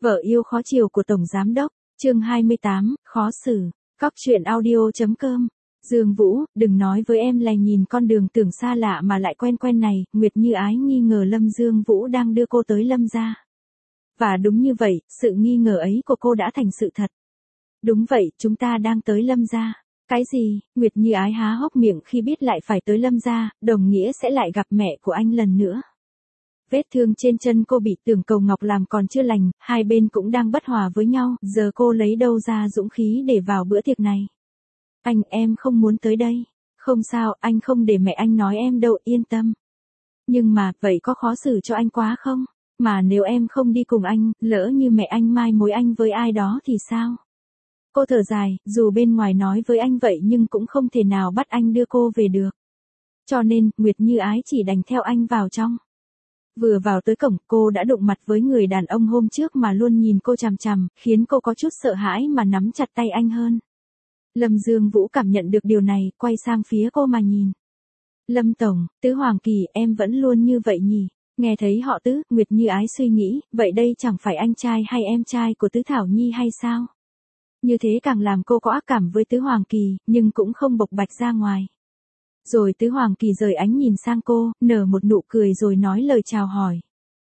Vợ yêu khó chiều của Tổng Giám Đốc, chương 28, khó xử, Cóc truyện audio.com. Dương Vũ, đừng nói với em là nhìn con đường tưởng xa lạ mà lại quen quen này, Nguyệt Như Ái nghi ngờ Lâm Dương Vũ đang đưa cô tới Lâm gia. Và đúng như vậy, sự nghi ngờ ấy của cô đã thành sự thật. Đúng vậy, chúng ta đang tới Lâm gia. Cái gì? Nguyệt Như Ái há hốc miệng khi biết lại phải tới Lâm gia, đồng nghĩa sẽ lại gặp mẹ của anh lần nữa. Vết thương trên chân cô bị Tưởng Cầu Ngọc làm còn chưa lành, hai bên cũng đang bất hòa với nhau, giờ cô lấy đâu ra dũng khí để vào bữa tiệc này. Em không muốn tới đây. Không sao, anh không để mẹ anh nói em đâu, yên tâm. Nhưng mà, vậy có khó xử cho anh quá không? Mà nếu em không đi cùng anh, lỡ như mẹ anh mai mối anh với ai đó thì sao? Cô thở dài, dù bên ngoài nói với anh vậy nhưng cũng không thể nào bắt anh đưa cô về được. Cho nên, Nguyệt Như Ái chỉ đành theo anh vào trong. Vừa vào tới cổng, cô đã đụng mặt với người đàn ông hôm trước mà luôn nhìn cô chằm chằm, khiến cô có chút sợ hãi mà nắm chặt tay anh hơn. Lâm Dương Vũ cảm nhận được điều này, quay sang phía cô mà nhìn. Lâm Tổng, Tứ Hoàng Kỳ, em vẫn luôn như vậy nhỉ? Nghe thấy họ Tứ, Nguyệt Như Ái suy nghĩ, vậy đây chẳng phải anh trai hay em trai của Tứ Thảo Nhi hay sao? Như thế càng làm cô có ác cảm với Tứ Hoàng Kỳ, nhưng cũng không bộc bạch ra ngoài. Rồi Tứ Hoàng Kỳ rời ánh nhìn sang cô, nở một nụ cười rồi nói lời chào hỏi.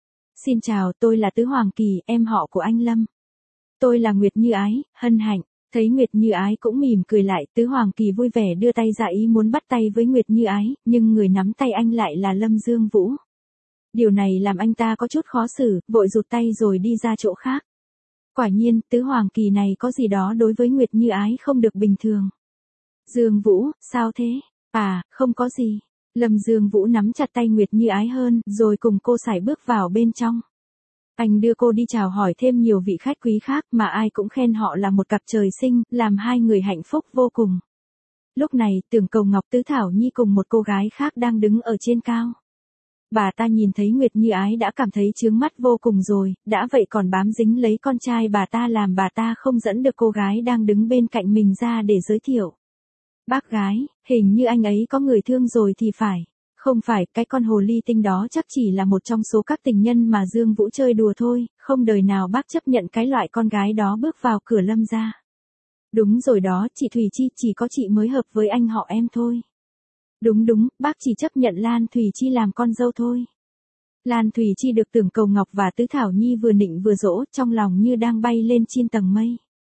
Xin chào, tôi là Tứ Hoàng Kỳ, em họ của anh Lâm. Tôi là Nguyệt Như Ái, hân hạnh. Thấy Nguyệt Như Ái cũng mỉm cười lại, Tứ Hoàng Kỳ vui vẻ đưa tay ra ý muốn bắt tay với Nguyệt Như Ái, nhưng người nắm tay anh lại là Lâm Dương Vũ. Điều này làm anh ta có chút khó xử, vội rụt tay rồi đi ra chỗ khác. Quả nhiên, Tứ Hoàng Kỳ này có gì đó đối với Nguyệt Như Ái không được bình thường. Dương Vũ, sao thế? À, không có gì. Lâm Dương Vũ nắm chặt tay Nguyệt Như Ái hơn, rồi cùng cô sải bước vào bên trong. Anh đưa cô đi chào hỏi thêm nhiều vị khách quý khác mà ai cũng khen họ là một cặp trời sinh, làm hai người hạnh phúc vô cùng. Lúc này, Tưởng Cầu Ngọc Tứ Thảo Nhi cùng một cô gái khác đang đứng ở trên cao. Bà ta nhìn thấy Nguyệt Như Ái đã cảm thấy chướng mắt vô cùng rồi, đã vậy còn bám dính lấy con trai bà ta làm bà ta không dẫn được cô gái đang đứng bên cạnh mình ra để giới thiệu. Bác gái, hình như anh ấy có người thương rồi thì phải. Không phải, cái con hồ ly tinh đó chắc chỉ là một trong số các tình nhân mà Dương Vũ chơi đùa thôi, không đời nào bác chấp nhận cái loại con gái đó bước vào cửa Lâm gia. Đúng rồi đó, chị Thùy Chi, chỉ có chị mới hợp với anh họ em thôi. Đúng, bác chỉ chấp nhận Lan Thùy Chi làm con dâu thôi. Lan Thùy Chi được Tưởng Cầu Ngọc và Tứ Thảo Nhi vừa nịnh vừa dỗ, trong lòng như đang bay lên trên tầng mây.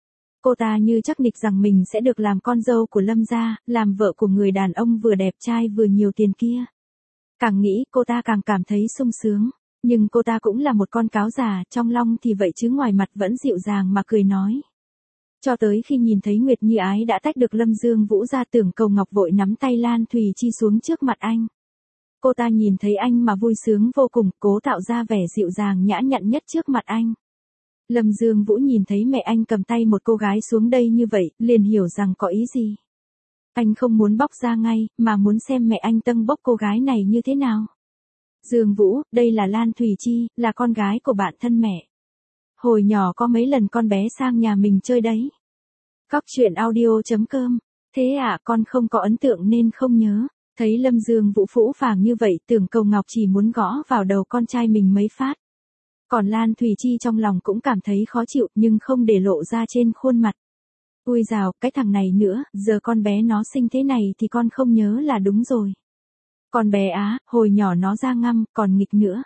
Cô ta như chắc nịch rằng mình sẽ được làm con dâu của Lâm gia, làm vợ của người đàn ông vừa đẹp trai vừa nhiều tiền kia. Càng nghĩ, cô ta càng cảm thấy sung sướng. Nhưng cô ta cũng là một con cáo già, trong lòng thì vậy chứ ngoài mặt vẫn dịu dàng mà cười nói. Cho tới khi nhìn thấy Nguyệt Như Ái đã tách được Lâm Dương Vũ ra, Tưởng Cầu Ngọc vội nắm tay Lan Thùy Chi xuống trước mặt anh. Cô ta nhìn thấy anh mà vui sướng vô cùng, cố tạo ra vẻ dịu dàng nhã nhặn nhất trước mặt anh. Lâm Dương Vũ nhìn thấy mẹ anh cầm tay một cô gái xuống đây như vậy, liền hiểu rằng có ý gì. Anh không muốn bóc ra ngay, mà muốn xem mẹ anh tâng bốc cô gái này như thế nào. Dương Vũ, đây là Lan Thùy Chi, là con gái của bạn thân mẹ. Hồi nhỏ có mấy lần con bé sang nhà mình chơi đấy. Cóc truyện audio.com. Thế à, con không có ấn tượng nên không nhớ. Thấy Lâm Dương Vũ phũ phàng như vậy, Tưởng Cầu Ngọc chỉ muốn gõ vào đầu con trai mình mấy phát. Còn Lan Thùy Chi trong lòng cũng cảm thấy khó chịu nhưng không để lộ ra trên khuôn mặt. Ui dào, cái thằng này nữa, giờ con bé nó sinh thế này thì con không nhớ là đúng rồi. Con bé á, hồi nhỏ nó ra ngăm, còn nghịch nữa.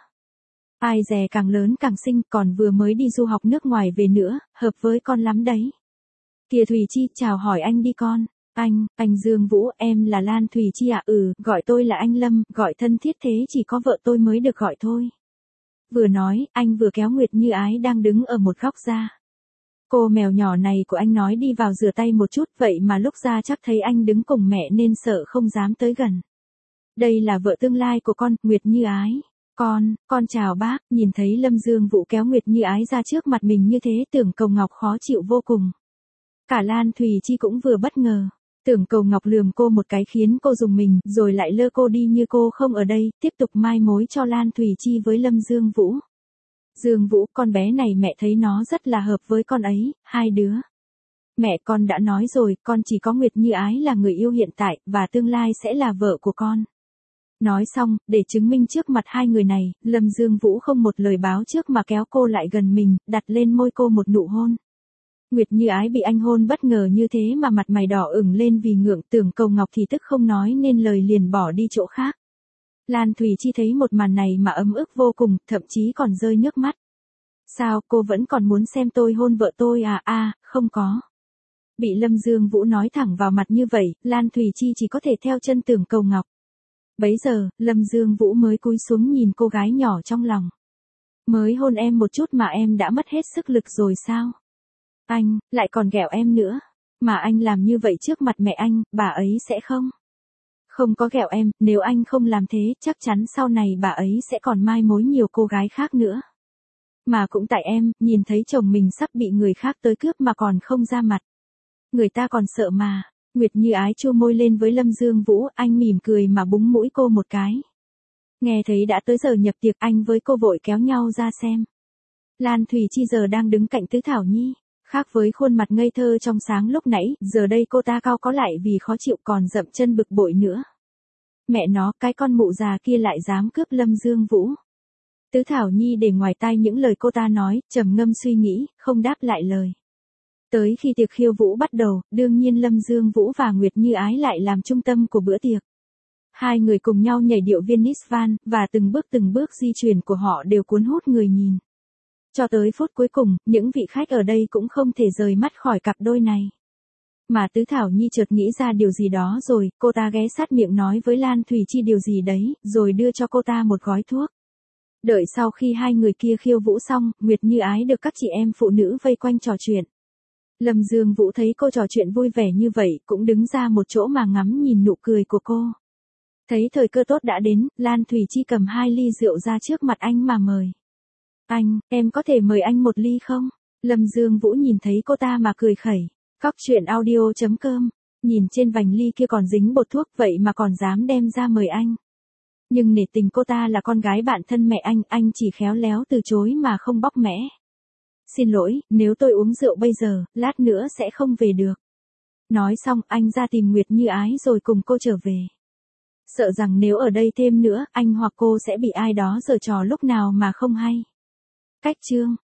Ai dè càng lớn càng xinh, còn vừa mới đi du học nước ngoài về nữa, hợp với con lắm đấy. Kìa Thùy Chi, chào hỏi anh đi con. Anh Dương Vũ, em là Lan Thùy Chi à? Gọi tôi là anh Lâm, gọi thân thiết thế chỉ có vợ tôi mới được gọi thôi. Vừa nói, anh vừa kéo Nguyệt Như Ái đang đứng ở một góc ra. Cô mèo nhỏ này của anh nói đi vào rửa tay một chút, vậy mà lúc ra chắc thấy anh đứng cùng mẹ nên sợ không dám tới gần. Đây là vợ tương lai của con, Nguyệt Như Ái. Con chào bác. Nhìn thấy Lâm Dương Vũ kéo Nguyệt Như Ái ra trước mặt mình như thế, Tưởng Cầu Ngọc khó chịu vô cùng. Cả Lan Thùy Chi cũng vừa bất ngờ. Tưởng Cầu Ngọc lườm cô một cái khiến cô rùng mình, rồi lại lơ cô đi như cô không ở đây, tiếp tục mai mối cho Lan Thùy Chi với Lâm Dương Vũ. Dương Vũ, con bé này mẹ thấy nó rất là hợp với con ấy, hai đứa. Mẹ con đã nói rồi, con chỉ có Nguyệt Như Ái là người yêu hiện tại, và tương lai sẽ là vợ của con. Nói xong, để chứng minh trước mặt hai người này, Lâm Dương Vũ không một lời báo trước mà kéo cô lại gần mình, đặt lên môi cô một nụ hôn. Nguyệt Như Ái bị anh hôn bất ngờ như thế mà mặt mày đỏ ửng lên vì ngượng, tưởng Cầu Ngọc thì tức không nói nên lời liền bỏ đi chỗ khác. Lan Thủy Chi thấy một màn này mà ấm ức vô cùng, thậm chí còn rơi nước mắt. Sao, cô vẫn còn muốn xem tôi hôn vợ tôi à? Không có. Bị Lâm Dương Vũ nói thẳng vào mặt như vậy, Lan Thủy Chi chỉ có thể theo chân tưởng Cầu Ngọc. Bấy giờ, Lâm Dương Vũ mới cúi xuống nhìn cô gái nhỏ trong lòng. Mới hôn em một chút mà em đã mất hết sức lực rồi sao? Anh, lại còn ghẹo em nữa. Mà anh làm như vậy trước mặt mẹ anh, bà ấy sẽ không? Không có ghẹo em, nếu anh không làm thế, chắc chắn sau này bà ấy sẽ còn mai mối nhiều cô gái khác nữa. Mà cũng tại em, nhìn thấy chồng mình sắp bị người khác tới cướp mà còn không ra mặt. Người ta còn sợ mà. Nguyệt Như Ái chua môi lên với Lâm Dương Vũ, anh mỉm cười mà búng mũi cô một cái. Nghe thấy đã tới giờ nhập tiệc, anh với cô vội kéo nhau ra xem. Lan Thủy Chi giờ đang đứng cạnh Tứ Thảo Nhi. Khác với khuôn mặt ngây thơ trong sáng lúc nãy, giờ đây cô ta cao có lại vì khó chịu còn dậm chân bực bội nữa. Mẹ nó, cái con mụ già kia lại dám cướp Lâm Dương Vũ. Tứ Thảo Nhi để ngoài tai những lời cô ta nói, trầm ngâm suy nghĩ, không đáp lại lời. Tới khi tiệc khiêu vũ bắt đầu, đương nhiên Lâm Dương Vũ và Nguyệt Như Ái lại làm trung tâm của bữa tiệc. Hai người cùng nhau nhảy điệu Venice Van, và từng bước di chuyển của họ đều cuốn hút người nhìn. Cho tới phút cuối cùng, những vị khách ở đây cũng không thể rời mắt khỏi cặp đôi này. Mà Tứ Thảo Nhi chợt nghĩ ra điều gì đó rồi, cô ta ghé sát miệng nói với Lan Thủy Chi điều gì đấy, rồi đưa cho cô ta một gói thuốc. Đợi sau khi hai người kia khiêu vũ xong, Nguyệt Như Ái được các chị em phụ nữ vây quanh trò chuyện. Lâm Dương Vũ thấy cô trò chuyện vui vẻ như vậy, cũng đứng ra một chỗ mà ngắm nhìn nụ cười của cô. Thấy thời cơ tốt đã đến, Lan Thủy Chi cầm 2 ly rượu ra trước mặt anh mà mời. Anh, em có thể mời anh một ly không? Lâm Dương Vũ nhìn thấy cô ta mà cười khẩy. Coctruyện.audio.com. Nhìn trên vành ly kia còn dính bột thuốc vậy mà còn dám đem ra mời anh. Nhưng nể tình cô ta là con gái bạn thân mẹ anh chỉ khéo léo từ chối mà không bóc mẽ. Xin lỗi, nếu tôi uống rượu bây giờ, lát nữa sẽ không về được. Nói xong, anh ra tìm Nguyệt Như Ái rồi cùng cô trở về. Sợ rằng nếu ở đây thêm nữa, anh hoặc cô sẽ bị ai đó giở trò lúc nào mà không hay. Cách chương